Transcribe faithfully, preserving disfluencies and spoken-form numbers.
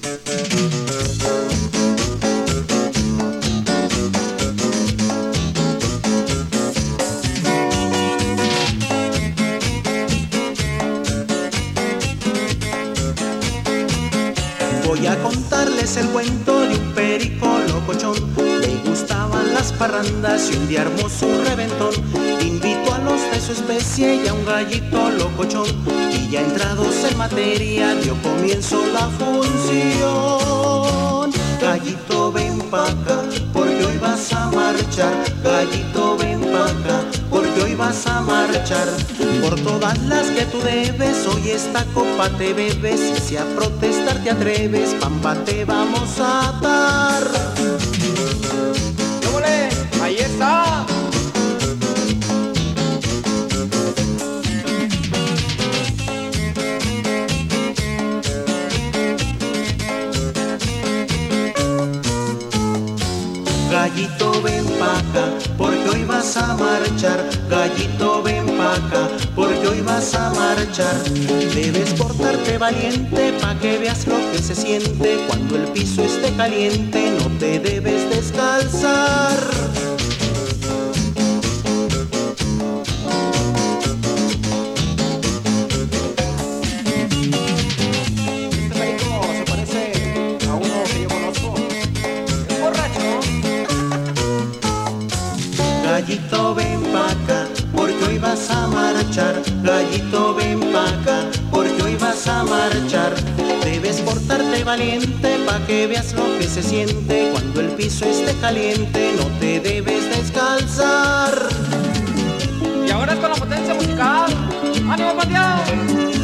Voy a contarles el cuento de un perico locochón. Le gustaban las parrandas y un día armó su reventón. Invitó a los de su especie y a un gallito locochón. Y ya entrados en materia dio comienzo la función. Gallito, ven pa' acá, porque hoy vas a marchar. Gallito, ven pa' acá, porque hoy vas a marchar. Por todas las que tú debes, hoy esta copa te bebes. Y si a protestar te atreves, pampa te vamos a dar. ¡Yóbole! ¡Ahí está! Gallito, ven pa' acá, porque hoy vas a marchar. Gallito, ven pa' acá, porque hoy vas a marchar. Debes portarte valiente pa' que veas lo que se siente. Cuando el piso esté caliente no te debes descalzar. Este perico se parece a uno que yo conozco. Es borracho, ¿no? Gallito, ven pa' acá, porque hoy vas a marchar. Gallito, ven pa' acá, porque hoy vas a marchar. Debes portarte valiente pa' que veas lo que se siente. Cuando el piso esté caliente no te debes descalzar. Y ahora es con la potencia musical. ¡Ánimo, Panteón!